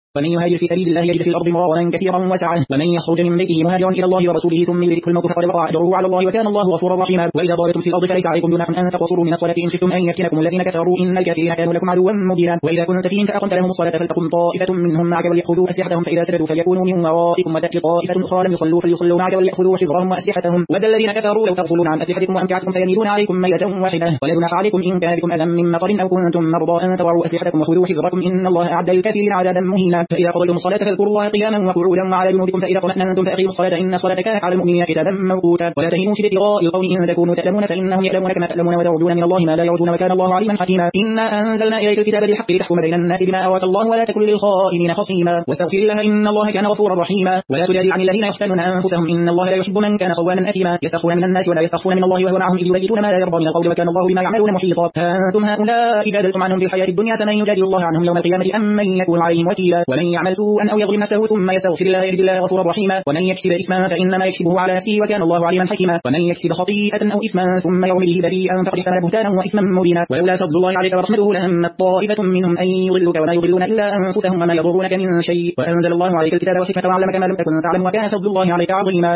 ومن يهاجر في سبيل الله يجد في الأرض مراغما كثيرا وسعة ومن يخرج من بيته مهاجرا إلى الله ورسوله ثم يدركه الموت فقد وقع أجره على الله وكان الله غفورا رحيما. وإذا ضربتم في الأرض فليس عليكم جناح أن تقصروا من الصلاة إن خفتم أن يفتنكم الذين كفروا إن الكافرين كانوا لكم عدوا مبينا. وإذا كنت فيهم فأقمت لهم الصلاة فلتقم طائفة منهم معك وليأخذوا أسلحتهم فإذا سجدوا فليكونوا من ورائكم وتأتي طائفة أخرى لم يصلوا فليصلوا معك وليأخذوا حذرهم وأسلحتهم. ود الذين كفروا لو تغفلون عن أسلحتكم وأمتعتكم فيميلون عليكم ميلة واحدة. ولا جناح عليكم إن كان بكم أذى من مطر أو كنتم مرضى أن تضعوا أسلحتكم وخذوا حذركم إن الله أعد للكافرين عذابا مهينا. فإذا قضيتم الصلاة فاذكروا الله قياما وقعودا وعلى جنوبكم فإذا طمأننتم فأقيموا الصلاة إن الصلاة كانت على المؤمنين كتابا موقوتا. ولا تهنوا في ابتغاء القوم إن تكونوا تألمون فإنهم يألمون كما تألمون وترجون من الله ما لا يرجون وكان الله عليما حكيما. إنا أنزلنا إليك الكتاب بالحق لتحكم بين الناس بما أراك الله ولا تكن للخائنين خصيما واستغفر الله إن الله كان غفورا رحيما. ولا تجادل عن الذين يختانون أنفسهم إن الله لا يحب من كان خوانا أثيما يستخفون من الناس ولا يستخفون من الله وهو معهم إذ يبيتون ما لا يرضى من القول وكان الله بما يعملون محيطا. أنتم هؤلاء جادلتم عنهم في الحياة الدنيا فمن يجادل الله عنهم يوم القيامة أم من يكون عليهم وكيلا. ومن يعمل سوءا أو يظلم نفسه ثم يستغفر الله يجد الله غفورا رحيما. ومن يكسب إثما فإنما يكسبه على نفسه وكان الله عليما حكيما. ومن يكسب خطيئة أو إثما ثم يرمي به بريئا فقد احتمل بهتانا وإثما مبينا. ولولا فضل الله عليك ورحمته لهمت طائفة منهم أن يضلوك وما يضلون إلا أنفسهم وما يضرونك من شيء. وأنزل الله عليك الكتاب والحكمة وعلمك ما لم تكن تعلم وكان فضل الله عليك عظيما.